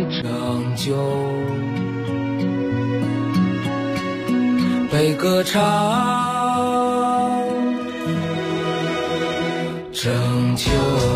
拯救，被歌唱，拯救。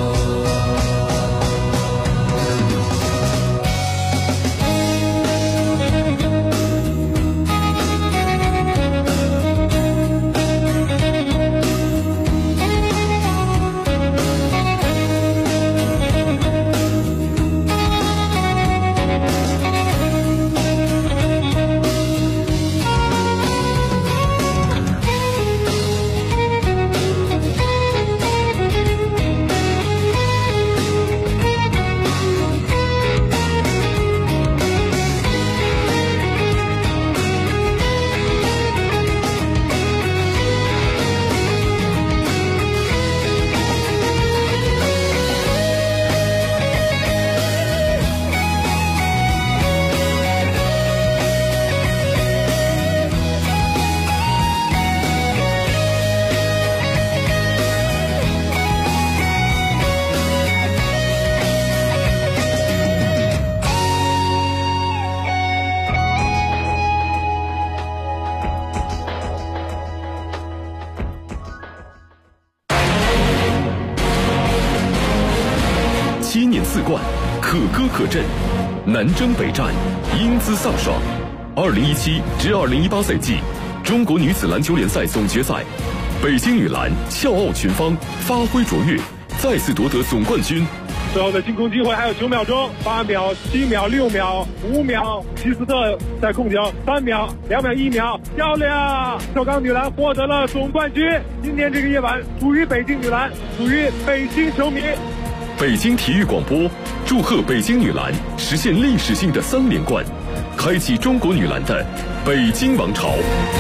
7年4冠，可歌可阵，南征北战，英姿飒爽。2017至2018赛季中国女子篮球联赛总决赛，北京女篮俏傲群芳，发挥卓越，再次夺得总冠军。 最后的进攻机会还有9秒钟，8秒、7秒、6秒、5秒，希斯特在控球，3秒、2秒、1秒，漂亮！首钢女篮获得了总冠军。今天这个夜晚属于北京女篮，属于北京球迷。 北京体育广播祝贺北京女篮实现历史性的3连冠，开启中国女篮的北京王朝。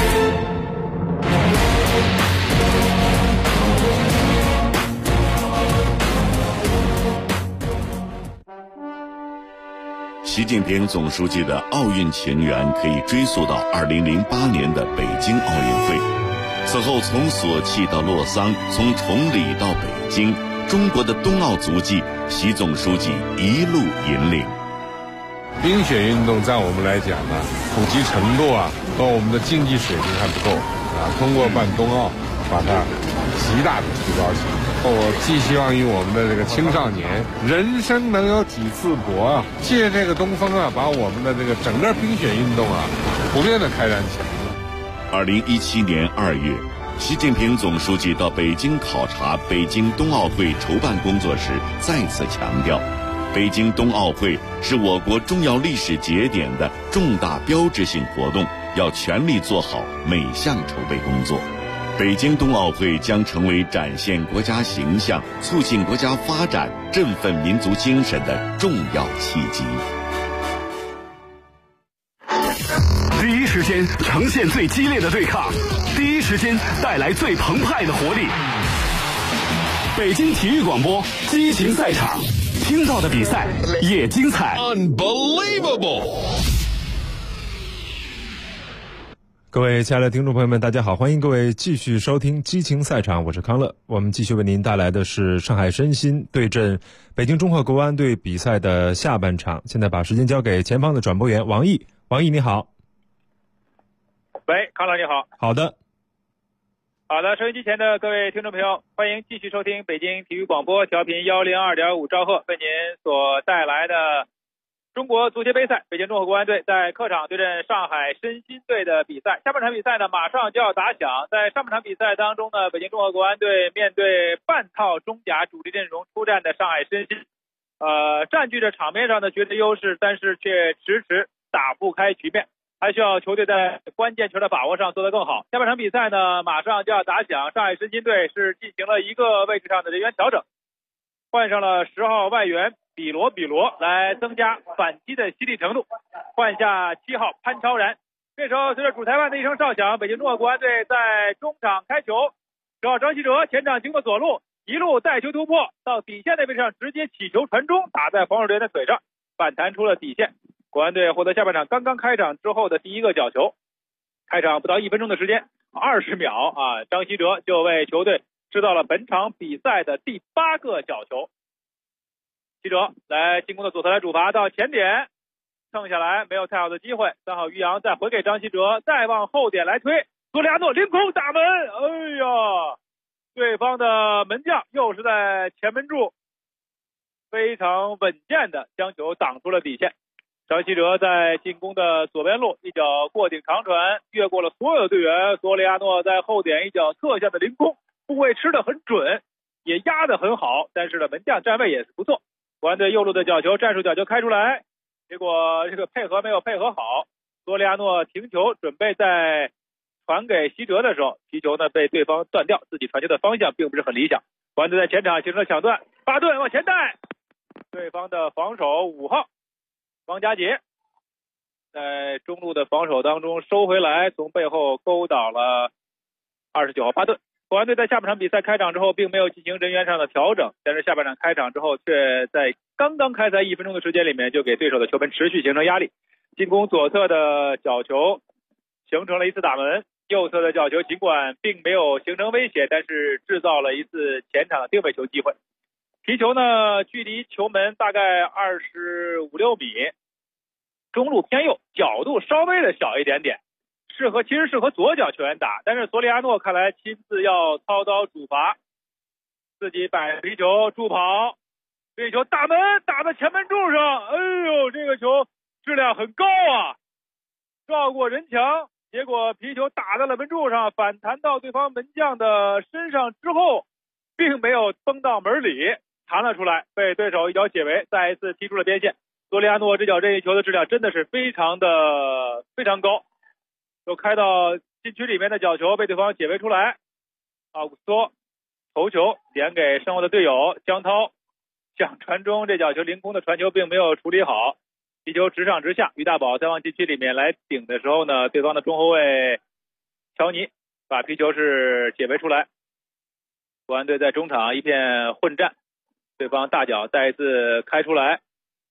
习近平总书记的奥运情缘可以追溯到2008年的北京奥运会。此后从索契到洛桑，从崇礼到北京，中国的冬奥足迹，习总书记一路引领。 冰雪运动在我们来讲呢，普及程度和我们的竞技水平还不够通过办冬奥，把它极大的提高起来。我寄希望于我们的这个青少年，人生能有几次搏借这个东风把我们的这个整个冰雪运动普遍的开展起来。 2017年2月。习近平总书记到北京考察北京冬奥会筹办工作时，再次强调，北京冬奥会是我国重要历史节点的重大标志性活动，要全力做好每项筹备工作。北京冬奥会将成为展现国家形象、促进国家发展、振奋民族精神的重要契机。 第一时间呈现最激烈的对抗，第一时间带来最澎湃的活力。北京体育广播激情赛场，听到的比赛也精彩。Unbelievable！ 各位亲爱的听众朋友们，大家好，欢迎各位继续收听激情赛场，我是康乐。我们继续为您带来的是上海申鑫对阵北京中赫国安队比赛的下半场。现在把时间交给前方的转播员王毅。王毅你好。 喂，康乐你好。 好的， 收音机前的各位听众朋友，欢迎继续收听北京体育广播调频102.5兆赫为您所带来的中国足协杯赛，北京中赫国安队在客场对阵上海申鑫队的比赛。下半场比赛呢马上就要打响。在上半场比赛当中呢，北京中赫国安队面对半套中甲主力阵容出战的上海申鑫，占据着场面上的绝对优势，但是却迟迟打不开局面，还需要球队在关键球的把握上做得更好。下半场比赛呢马上就要打响，上海申鑫队是进行了一个位置上的人员调整，换上了10号外援比罗来增加反击的犀利程度，换下7号潘超然。这时候随着主裁判的一声哨响，北京中赫国安队在中场开球，10号张稀哲前场经过左路，一路带球突破到底线那位上，直接起球传中，打在防守队员的腿上，反弹出了底线。国安队获得下半场刚刚开场之后的第一个角球。开场不到1分钟的时间，20秒张稀哲就为球队制造了本场比赛的第8个角球。记者来进攻的左侧来主罚到前点， 蹭下来没有太好的机会。3号于洋再回给张稀哲，再往后点来推，索里亚诺凌空打门，哎呀，对方的门将又是在前门柱非常稳健的将球挡出了底线。张稀哲在进攻的左边路一脚过顶长传，越过了所有队员。索里亚诺在后点一脚侧下的凌空，部位吃得很准，也压得很好，但是呢门将站位也是不错。国安队右路的角球，战术角球开出来，结果这个配合没有配合好，索里亚诺停球准备在传给稀哲的时候，皮球呢被对方断掉，自己传球的方向并不是很理想。国安队在前场形成了抢断，巴顿往前带，对方的防守5号王佳杰在中路的防守当中收回来，从背后勾倒了29号巴顿。国安队在下半场比赛开场之后并没有进行人员上的调整，但是下半场开场之后却在刚刚开赛1分钟的时间里面就给对手的球门持续形成压力。进攻左侧的角球形成了一次打门，右侧的角球尽管并没有形成威胁，但是制造了一次前场的定位球机会。皮球呢距离球门大概25、26米，中路偏右，角度稍微的小一点点，其实适合左脚球员打，但是索里亚诺看来亲自要操刀主罚，自己摆皮球助跑，这球打门打在前门柱上，哎呦，这个球质量很高啊，绕过人墙，结果皮球打在了门柱上，反弹到对方门将的身上之后，并没有崩到门里，弹了出来，被对手一脚解围，再一次踢出了边线。索里亚诺这脚任意球的质量真的是非常高，就开到禁区里面的角球被对方解围出来，奥古斯托头球点给身后的队友江涛，想传中，这脚球凌空的传球并没有处理好，皮球直上直下，于大宝在往禁区里面来顶的时候呢，对方的中后卫乔尼把皮球是解围出来。国安队在中场一片混战，对方大脚再一次开出来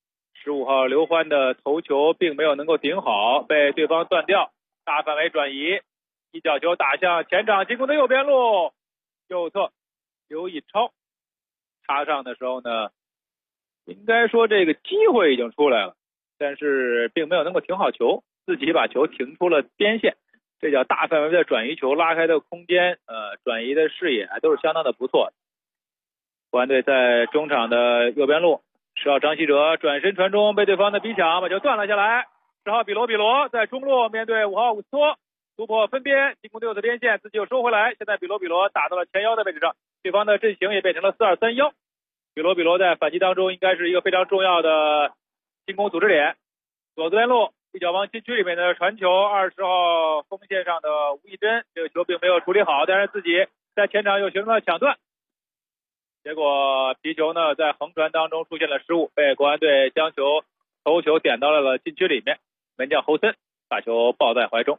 ，15号刘欢的头球并没有能够顶好，被对方断掉，大范围转移，一脚球打向前场进攻的右边路，右侧刘义超插上的时候呢，应该说这个机会已经出来了，但是并没有能够停好球，自己把球停出了边线。这脚大范围的转移球拉开的空间，转移的视野都是相当的不错的。国安队在中场的右边路，10号张稀哲转身传中被对方的逼抢，把球断了下来。10号比罗在中路面对5号奥古斯托，突破分边进攻队友的边线，自己又收回来，现在比罗打到了前腰的位置上，对方的阵型也变成了4-2-3-1。比罗在反击当中应该是一个非常重要的进攻组织点。左边路一脚往禁区里面的传球，20号锋线上的吴亦真，这个球并没有处理好，但是自己在前场又形成了抢断，结果皮球呢在横传当中出现了失误，被国安队将头球点到了禁区里面，门将侯森把球抱在怀中。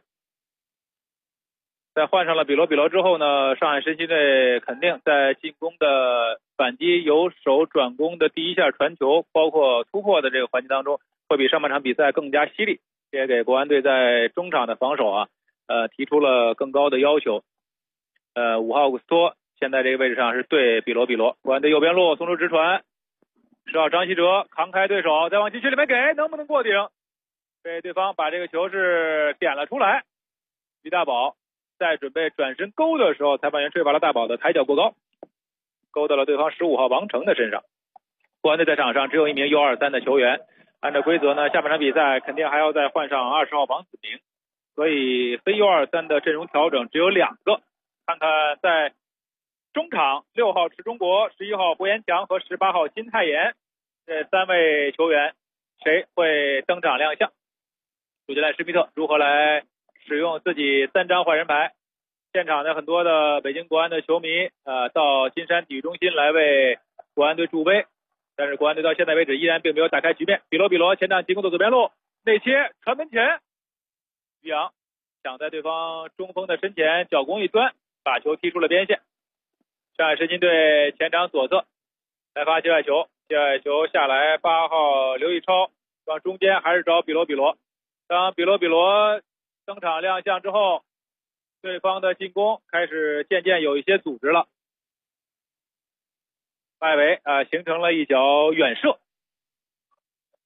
在换上了比罗之后呢，上海申鑫队肯定在进攻的反击由守转攻的第一下传球，包括突破的这个环节当中，会比上半场比赛更加犀利，这也给国安队在中场的防守提出了更高的要求。5号奥古斯托现在这个位置上是对比罗，国安队右边路送出直传，10号张稀哲扛开对手，再往禁区里面给，能不能过顶？被对方把这个球是点了出来。于大宝在准备转身勾的时候，裁判员吹罚了大宝的抬脚过高，勾到了对方15号王成的身上。国安队在场上只有一名 U23 的球员，按照规则呢，下半场比赛肯定还要再换上20号王子明，所以非 U23 的阵容调整只有2个。看看在中场6号池中国、11号胡延强和18号金泰妍这3位球员谁会登场亮相，主教练施密特如何来使用自己3张换人牌。现场的很多的北京国安的球迷到金山体育中心来为国安队助威，但是国安队到现在为止依然并没有打开局面。比罗前场进攻的左边路内切传门前，于洋抢在对方中锋的身前，脚弓一端把球踢出了边线。上海申鑫队前场左侧来发界外球下来，8号刘义超往中间还是找比罗。当比罗登场亮相之后，对方的进攻开始渐渐有一些组织了，外围形成了一脚远射，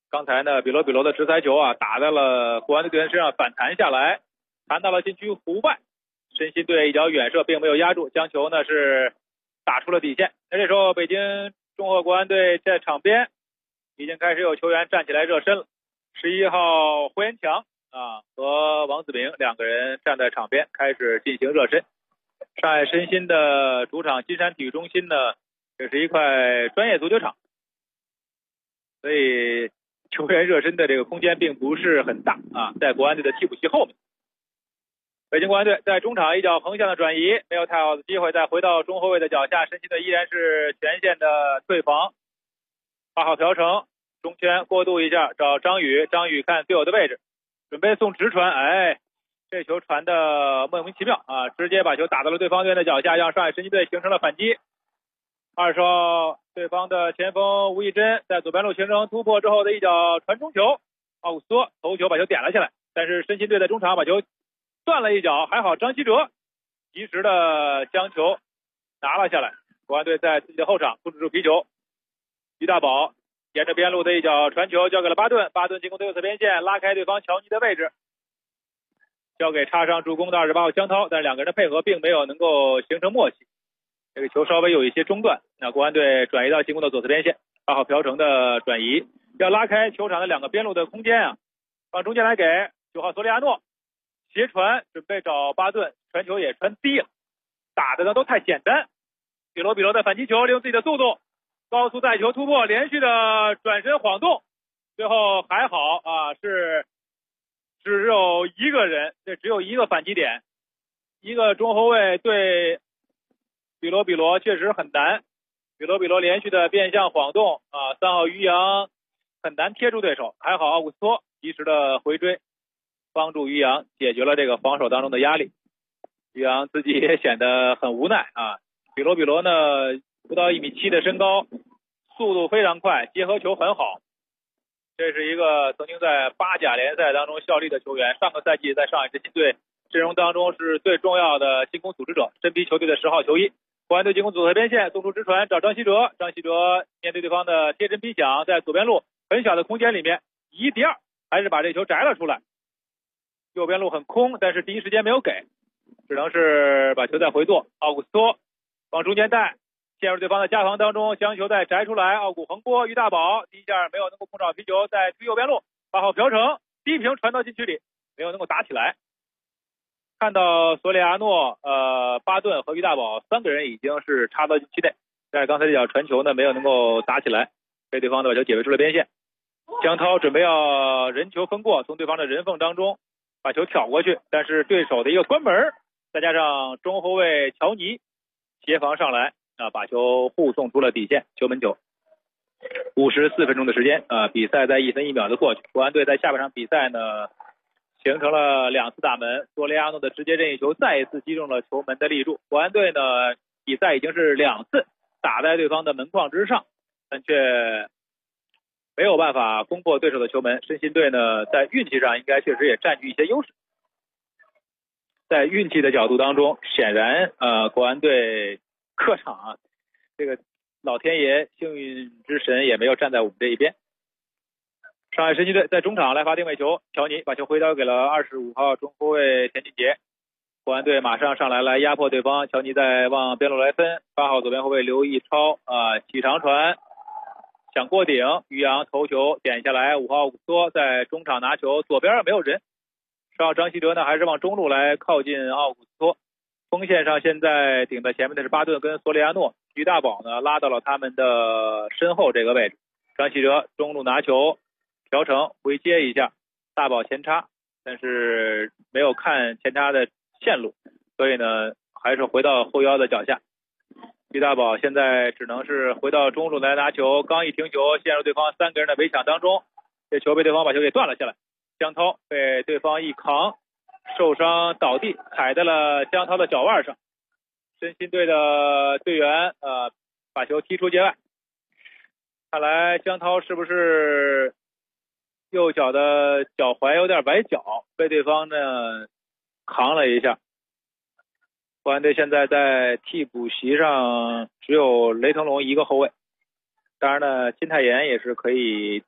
刚才呢，比罗的直塞球啊，打在了国安队队员身上，反弹下来，弹到了禁区弧外。申鑫队一脚远射，并没有压住，将球呢是打出了底线。那这时候，北京中赫国安队在场边已经开始有球员站起来热身了。11号胡延强啊和王子明两个人站在场边开始进行热身。上海申鑫的主场金山体育中心呢，这是一块专业足球场，所以球员热身的这个空间并不是很大啊，在国安队的替补席后面。北京国安队在中场一脚横向的转移，没有太好的机会，再回到中后卫的脚下，申鑫队依然是前线的退防。8号朴成中圈过渡一下，找张宇，张宇看队友的位置，准备送直传，哎，这球传的莫名其妙啊，直接把球打到了对方队的脚下，让上海申鑫队形成了反击。20号对方的前锋吴亦真在左边路形成突破之后的一脚传中球，奥古斯托头球把球点了下来，但是申鑫队在中场把球断了一脚，还好张稀哲及时的将球拿了下来。国安队在自己的后场控制住皮球，于大宝沿着边路的一脚传球交给了巴顿，巴顿进攻对右侧边线，拉开对方乔尼的位置，交给插上助攻的28号江涛，但是两个人的配合并没有能够形成默契，这个球稍微有一些中断。那国安队转移到进攻的左侧边线，8号朴成的转移要拉开球场的两个边路的空间啊，往中间来给9号索里亚诺斜传，准备找巴顿，传球也传低了，打的呢都太简单。比罗的反击球利用自己的速度高速带球突破，连续的转身晃动，最后还好啊，是只有一个人，这只有一个反击点，一个中后卫对比罗确实很难。比罗连续的变向晃动啊，3号于洋很难贴住对手，还好奥古斯托及时的回追，帮助于洋解决了这个防守当中的压力。于洋自己也显得很无奈啊。比罗呢不到1.7米的身高，速度非常快，结合球很好，这是一个曾经在8甲联赛当中效力的球员，上个赛季在上海申鑫队阵容当中是最重要的进攻组织者，身披球队的10号球衣。国安队进攻左侧边线送出直传找张稀哲，张稀哲面对对方的贴身逼抢，在左边路很小的空间里面1敌2，还是把这球摘了出来。右边路很空，但是第一时间没有给，只能是把球再回做。奥古斯托往中间带，陷入对方的夹防当中，将球再摘出来，奥古横波，于大宝第一下没有能够控制好皮球，再推右边路，8号朴成低平传到禁区里，没有能够打起来。看到索里亚诺、巴顿和于大宝3个人已经是插到禁区内，但是刚才这脚传球呢没有能够打起来，被对方的把球解围出了边线。江涛准备要人球分过，从对方的人缝当中把球挑过去，但是对手的一个关门，再加上中后卫乔尼协防上来啊，把球护送出了底线，球门球。54分钟的时间啊，比赛在1分1秒的过去。国安队在下半场比赛呢形成了2次打门，索雷亚诺的直接任意球再一次击中了球门的立柱。国安队呢比赛已经是2次打在对方的门框之上，但却没有办法攻破对手的球门。申鑫队呢在运气上应该确实也占据一些优势，在运气的角度当中，显然国安队客场啊，这个老天爷幸运之神也没有站在我们这一边。上海申鑫队在中场来罚定位球，乔尼把球回交给了25号中后卫田俊杰。国安队马上上来压迫对方，乔尼在往边路来分，8号左边后卫刘毅超起长传想过顶，于洋头球点下来，5号奥古斯托在中场拿球，左边没有人，10号张稀哲呢还是往中路来靠近奥古斯托。锋线上现在顶在前面的是巴顿跟索里亚诺，于大宝呢拉到了他们的身后这个位置。张稀哲中路拿球，朴成回接一下，大宝前插，但是没有看前插的线路，所以呢还是回到后腰的脚下。于大宝现在只能是回到中路来拿球，刚一停球陷入对方3个人的围抢当中，这球被对方把球给断了下来，江涛被对方一扛受伤倒地，踩在了江涛的脚腕上，申鑫队的队员把球踢出界外。看来江涛是不是右脚的脚踝有点崴脚，被对方呢扛了一下。国安队现在在替补席上只有雷腾龙一个后卫，当然呢金泰妍也是可以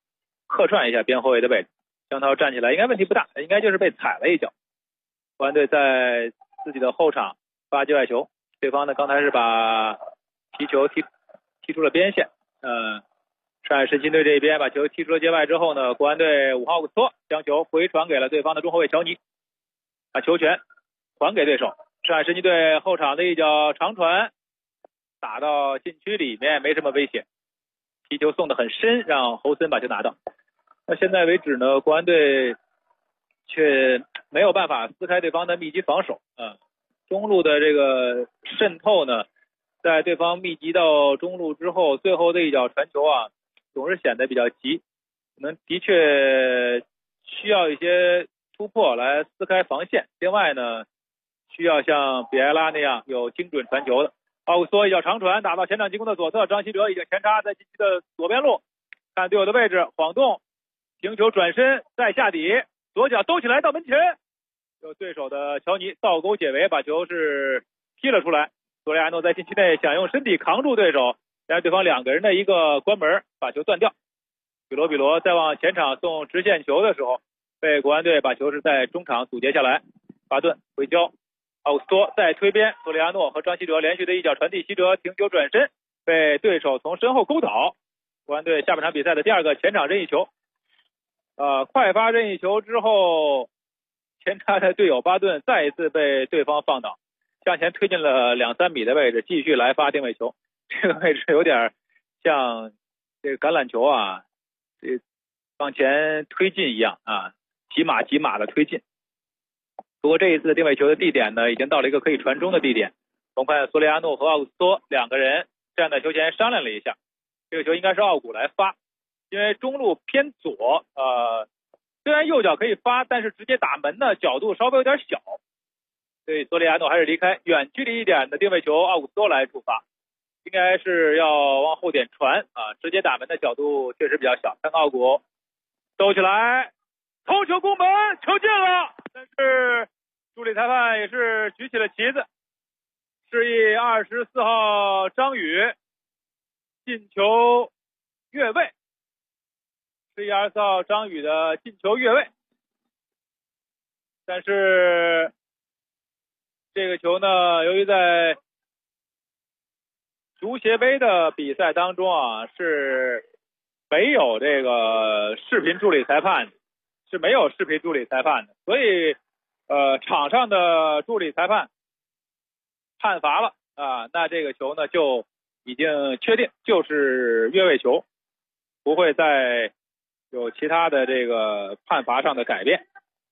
客串一下边后卫的位置。江涛站起来应该问题不大，应该就是被踩了一脚。国安队在自己的后场发界外球，对方呢刚才是把踢球踢出了边线。上海申鑫队这边把球踢出了界外之后呢，国安队5号奥古斯托将球回传给了对方的中后卫乔尼，把球权还给对手。上海申鑫队后场的一脚长传打到禁区里面，没什么危险，踢球送得很深，让侯森把球拿到。那现在为止呢，国安队却没有办法撕开对方的密集防守中路的这个渗透呢，在对方密集到中路之后，最后的一脚传球总是显得比较急，可能的确需要一些突破来撕开防线。另外呢，需要像比埃拉那样有精准传球的。奥古斯托一脚长传打到前场进攻的左侧，张稀哲已经前插在禁区的左边路，看队友的位置晃动，停球转身再下底，左脚兜起来到门前，有对手的乔尼倒钩解围，把球是踢了出来。索雷亚诺在禁区内想用身体扛住对手，但是对方2个人的一个关门把球断掉。比罗再往前场送直线球的时候，被国安队把球是在中场阻截下来。巴顿回交，奥古斯托再推边，索雷亚诺和张稀哲连续的一脚传递，稀哲停球转身被对手从身后勾倒。国安队下半场比赛的第2个前场任意球。快发任意球之后，前插的队友巴顿再一次被对方放倒，向前推进了2-3米的位置，继续来发定位球。这个位置有点像这个橄榄球这往前推进一样几码的推进。不过这一次定位球的地点呢，已经到了一个可以传中的地点。总判索雷亚诺和奥古斯托2个人站在球前商量了一下，这个球应该是奥古来发，因为中路偏左，虽然右脚可以发，但是直接打门的角度稍微有点小，所以索雷亚诺还是离开远距离一点的定位球，奥古斯托来出发，应该是要往后点传直接打门的角度确实比较小。看奥古兜起来，头球攻门，球进了，但是助理裁判也是举起了旗子，示意24号张宇进球越位，示意24号张宇的进球越位。但是这个球呢，由于在足协杯的比赛当中是没有这个视频助理裁判的，所以场上的助理裁判判罚了那这个球呢就已经确定就是越位球，不会再有其他的这个判罚上的改变。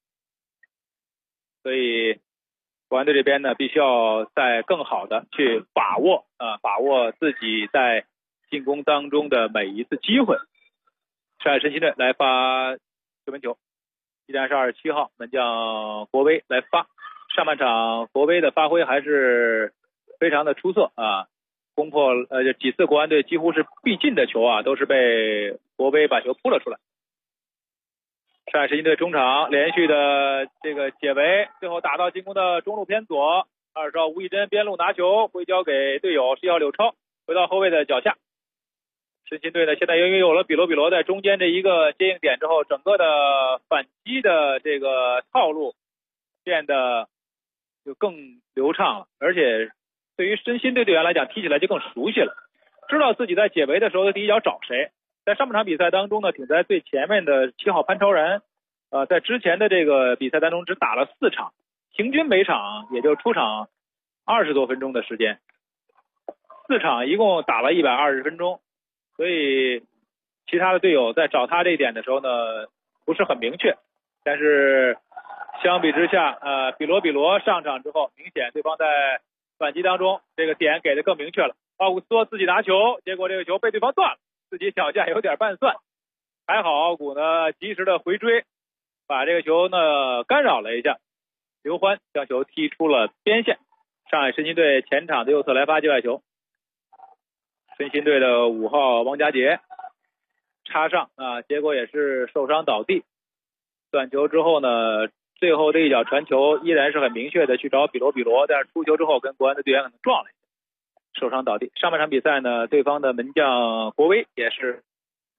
所以国安队这边呢，必须要再更好的去把握自己在进攻当中的每一次机会。上海申鑫队来发球门球，依然是27号门将国威来发。上半场国威的发挥还是非常的出色攻破几次国安队几乎是必进的球都是被国威把球扑了出来。上海申鑫队中场连续的这个解围，最后打到进攻的中路偏左，20号吴亦真边路拿球回交给队友11号柳超，回到后卫的脚下。申鑫队呢，现在由于有了比罗在中间这一个接应点之后，整个的反击的这个套路变得就更流畅了，而且对于申鑫队队员来讲，踢起来就更熟悉了，知道自己在解围的时候的第一脚找谁。在上半场比赛当中呢，挺在最前面的7号潘超然在之前的这个比赛当中只打了4场，平均每场也就出场20多分钟的时间，4场一共打了120分钟，所以其他的队友在找他这一点的时候呢不是很明确。但是相比之下比罗上场之后，明显对方在反击当中这个点给的更明确了。奥古斯托自己拿球，结果这个球被对方断了，自己脚下有点半算，还好奥古呢及时的回追，把这个球呢干扰了一下，刘欢将球踢出了边线。上海申鑫队前场的右侧来发界外球，申鑫队的5号王佳杰插上结果也是受伤倒地。断球之后呢，最后的一脚传球依然是很明确的去找比罗，但是出球之后跟国安的队员可能撞了一下，受伤倒地。上半场比赛呢，对方的门将国威也是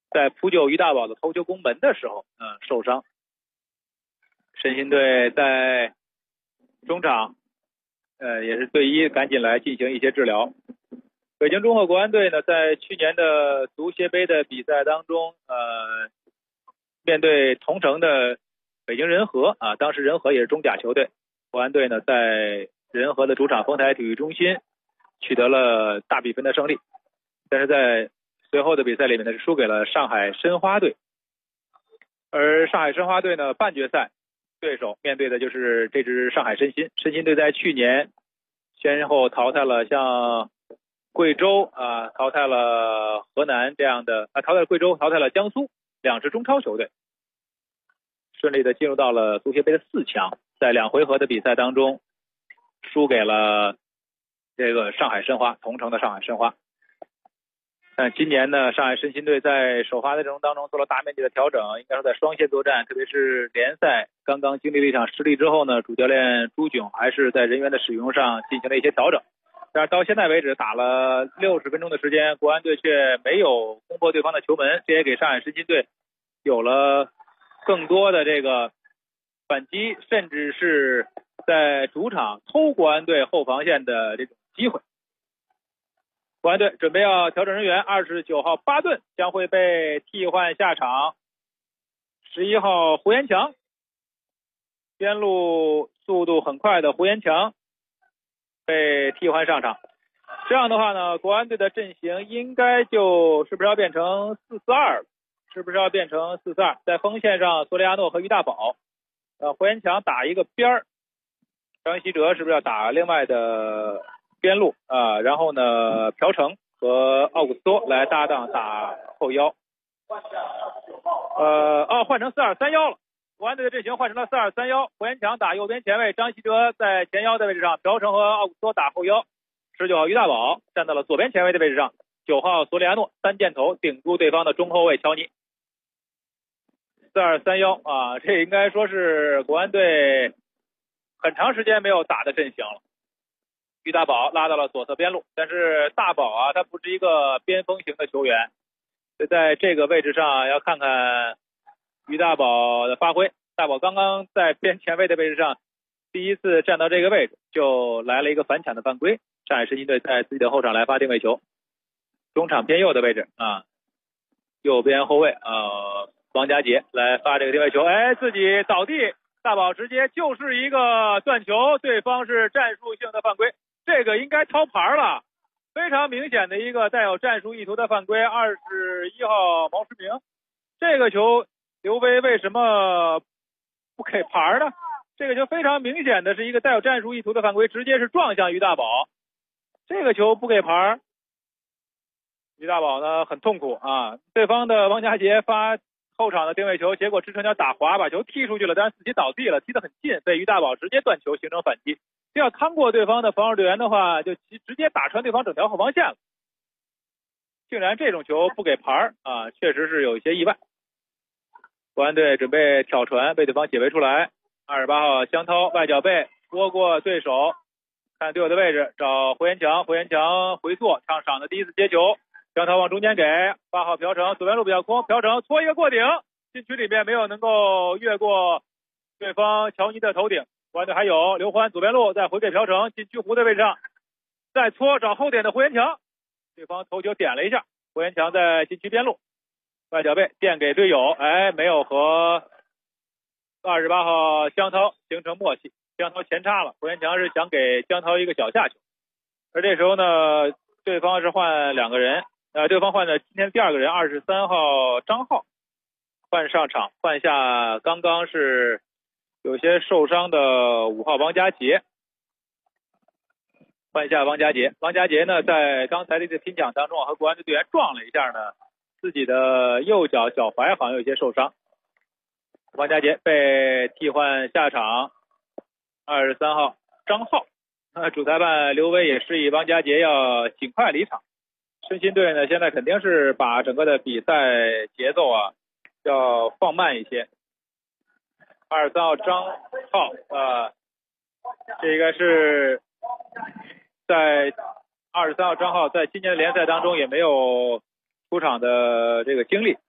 在扑救于大宝的头球攻门的时候受伤。申鑫队在中场也是队医赶紧来进行一些治疗。北京中赫国安队呢，在去年的足协杯的比赛当中面对同城的北京人和当时人和也是中甲球队，国安队呢在人和的主场丰台体育中心取得了大比分的胜利，但是在随后的比赛里面呢是输给了上海申花队。而上海申花队呢，半决赛对手面对的就是这支上海申鑫。申鑫队在去年先后淘汰了像贵州淘汰了河南这样的淘汰了贵州，淘汰了江苏2支中超球队，顺利的进入到了足协杯的4强，在2回合的比赛当中输给了这个上海申花，同城的上海申花。但今年呢，上海申鑫队在首发的阵容当中做了大面积的调整，应该说在双线作战，特别是联赛刚刚经历了一场失利之后呢，主教练朱炯还是在人员的使用上进行了一些调整。但是到现在为止打了60分钟的时间，国安队却没有攻破对方的球门，这也给上海申鑫队有了更多的这个反击，甚至是在主场偷国安队后防线的这种机会。国安队准备要调整人员，29号巴顿将会被替换下场，11号胡延强，边路速度很快的胡延强被替换上场。这样的话呢，国安队的阵型应该就是不是要变成4-4-2，是不是要变成4-4-2？在锋线上，索里亚诺和于大宝，胡延强打一个边儿，张稀哲是不是要打另外的边路然后呢，朴成和奥古斯托来搭档打后腰。换成4-2-3-1了。国安队的阵型换成了4-2-3-1，胡延强打右边前卫，张稀哲在前腰的位置上，朴成和奥古斯托打后腰。19号于大宝站到了左边前卫的位置上，9号索里亚诺3箭头顶住对方的中后卫乔尼。4-2-3-1这应该说是国安队很长时间没有打的阵型了。于大宝拉到了左侧边路，但是大宝他不是一个边锋型的球员，所以在这个位置上要看看于大宝的发挥。大宝刚刚在边前卫的位置上第一次站到这个位置，就来了一个反抢的犯规。上海申鑫队在自己的后场来发定位球，中场偏右的位置右边后卫王佳杰来发这个定位球，自己倒地，大宝直接就是一个断球，对方是战术性的犯规，这个应该抄牌了，非常明显的一个带有战术意图的犯规。21号毛诗明，这个球刘威为什么不给牌呢？这个球非常明显的是一个带有战术意图的犯规，直接是撞向于大宝，这个球不给牌，于大宝呢很痛苦对方的王佳杰发后场的定位球，结果支撑脚打滑把球踢出去了，但是自己倒地了，踢得很近，被于大宝直接断球形成反击。这要趟过对方的防守队员的话，就直接打穿对方整条后防线了。竟然这种球不给牌确实是有一些意外。国安队准备挑传，被对方解围出来。28号江涛外脚背拨过对手，看队友的位置找胡延强，胡延强回错上场的第一次接球，江涛往中间给8号朴成，左边路比较空，朴成搓一个过顶，禁区里面没有能够越过对方乔尼的头顶。国安队还有刘欢左边路再回给朴成，禁区弧的位置上再搓找后点的胡延强，对方头球点了一下，胡延强在禁区边路外脚背垫给队友，没有和28号江涛形成默契，江涛前插了，胡延强是想给江涛一个小下球。而这时候呢，对方是换2个人，对方换的今天第2个人23号张浩换上场，换下刚刚是有些受伤的5号王佳杰，换下王佳杰。王佳杰呢，在刚才的这个拼抢当中和国安队队员撞了一下呢，自己的右脚脚踝好像有些受伤。王佳杰被替换下场，23号张浩。主裁判刘威也示意王佳杰要尽快离场。申鑫队呢，现在肯定是把整个的比赛节奏要放慢一些。23号张浩这个是在23号张浩在今年的联赛当中也没有出场的这个经历，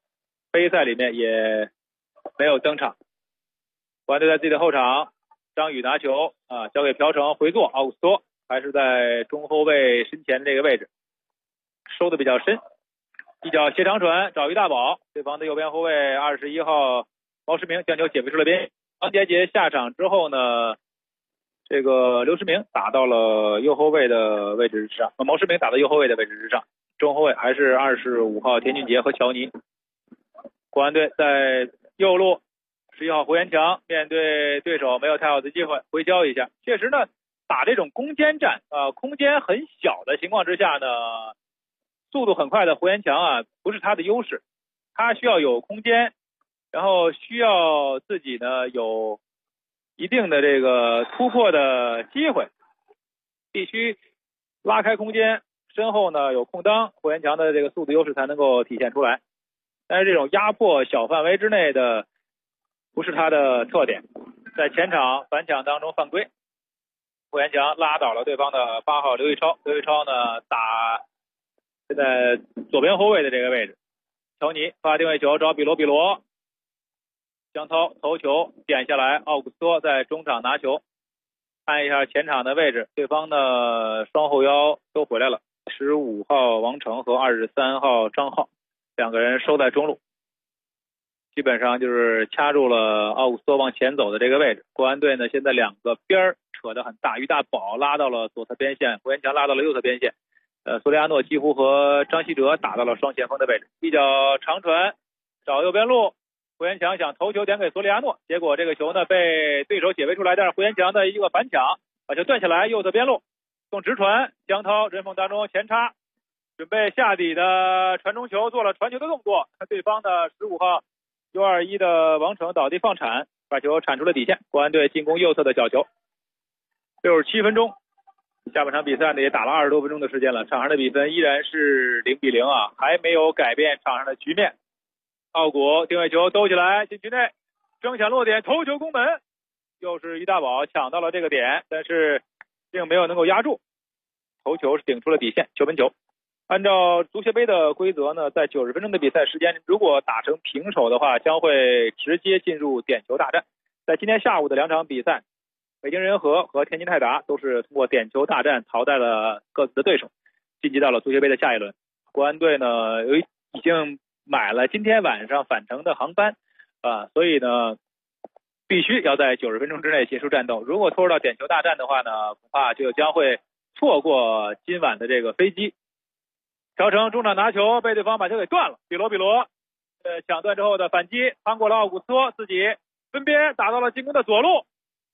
杯赛里面也没有登场。国安队在自己的后场，张宇拿球交给朴成回做，奥古斯托还是在中后卫身前这个位置，收的比较深，一脚斜长传找于大宝，对方的右边后卫21号毛诗明将球解围出了边。王杰杰下场之后呢，这个刘诗明打到了右后卫的位置之上，毛诗明打到右后卫的位置之上，中后卫还是25号田俊杰和乔尼。国安队在右路11号胡延强面对对手没有太好的机会回交一下，确实呢打这种攻坚战空间很小的情况之下呢，速度很快的胡延强不是他的优势，他需要有空间，然后需要自己呢有一定的这个突破的机会，必须拉开空间，身后呢有空当，胡延强的这个速度优势才能够体现出来。但是这种压迫小范围之内的不是他的特点，在前场反抢当中犯规，胡延强拉倒了对方的8号刘玉超，刘玉超呢打现在左边后卫的这个位置，乔尼发定位球找比罗，江涛头球点下来，奥古斯托在中场拿球，看一下前场的位置，对方的双后腰都回来了，15号王成和23号张浩两个人收在中路，基本上就是掐住了奥古斯托往前走的这个位置。国安队呢现在两个边扯得很大，于大宝拉到了左侧边线，胡延强拉到了右侧边线，索利亚诺几乎和张稀哲打到了双前锋的位置，一脚长传找右边路，胡延强想头球点给索利亚诺，结果这个球呢被对手解围出来，但是胡延强的一个反抢把球断下来，右侧边路送直传，江涛人缝当中前插，准备下底的传中球做了传球的动作，对方的15号U21的王成倒地放铲，把球铲出了底线。国安队进攻右侧的角球。67分钟，下半场比赛呢也打了20多分钟的时间了，场上的比分依然是0-0还没有改变场上的局面。奥古定位球兜起来禁区内，争抢落点，头球攻门，又是于大宝抢到了这个点，但是并没有能够压住，头球是顶出了底线，球门球。按照足协杯的规则呢，在90分钟的比赛时间，如果打成平手的话，将会直接进入点球大战。在今天下午的2场比赛，北京人和和天津泰达都是通过点球大战淘汰了各自的对手，晋级到了足协杯的下一轮。国安队呢，由于已经买了今天晚上返程的航班所以呢必须要在90分钟之内结束战斗。如果拖入到点球大战的话呢，恐怕就将会错过今晚的这个飞机。朴成中场拿球被对方把球给断了，比罗抢断之后的反击，趟过了奥古斯托，自己分边打到了进攻的左路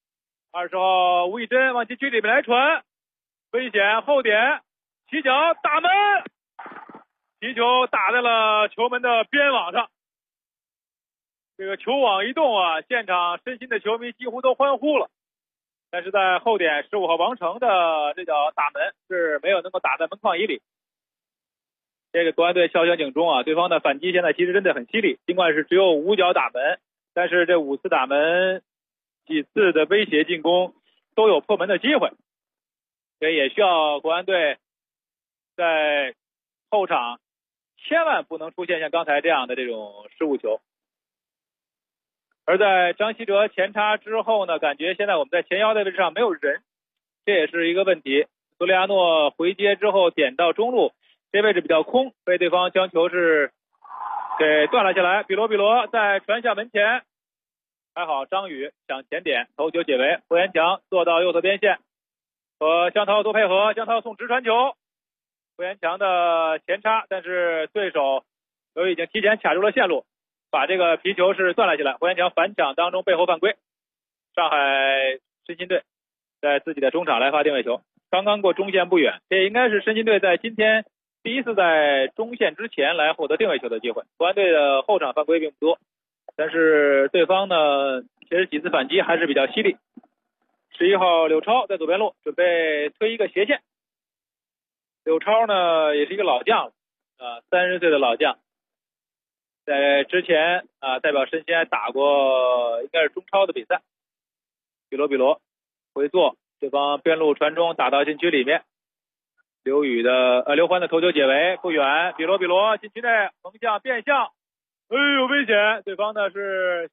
，20号吴以真往禁区里面来传，危险后点起脚打门，皮球打在了球门的边网上，这个球网一动现场身心的球迷几乎都欢呼了。但是在后点15号王成的这脚打门是没有能够打在门框以里。这个国安队敲响警钟对方的反击现在其实真的很犀利，尽管是只有5脚打门，但是这5次打门几次的威胁进攻都有破门的机会，所以也需要国安队在后场千万不能出现像刚才这样的这种失误球。而在张稀哲前插之后呢，感觉现在我们在前腰的位置上没有人，这也是一个问题。索利亚诺回接之后点到中路，这位置比较空，被对方将球是给断了下来。比罗在传下门前，还好张宇抢前点，头球解围，胡延强做到右侧边线，和江涛多配合，江涛送直传球，胡延强的前插，但是对手由于已经提前卡住了线路，把这个皮球是断了下来，胡延强反抢当中背后犯规。上海申鑫队在自己的中场来发定位球，刚刚过中线不远，这应该是申鑫队在今天第一次在中线之前来获得定位球的机会。国安队的后场犯规并不多，但是对方呢其实几次反击还是比较犀利。11号柳超在左边路准备推一个斜线，柳超呢也是一个老将30岁的老将，在之前代表申鑫还打过应该是中超的比赛。比罗回做，对方边路传中打到禁区里面，刘欢的头球解围不远，比罗禁区内横向变向有危险！对方呢是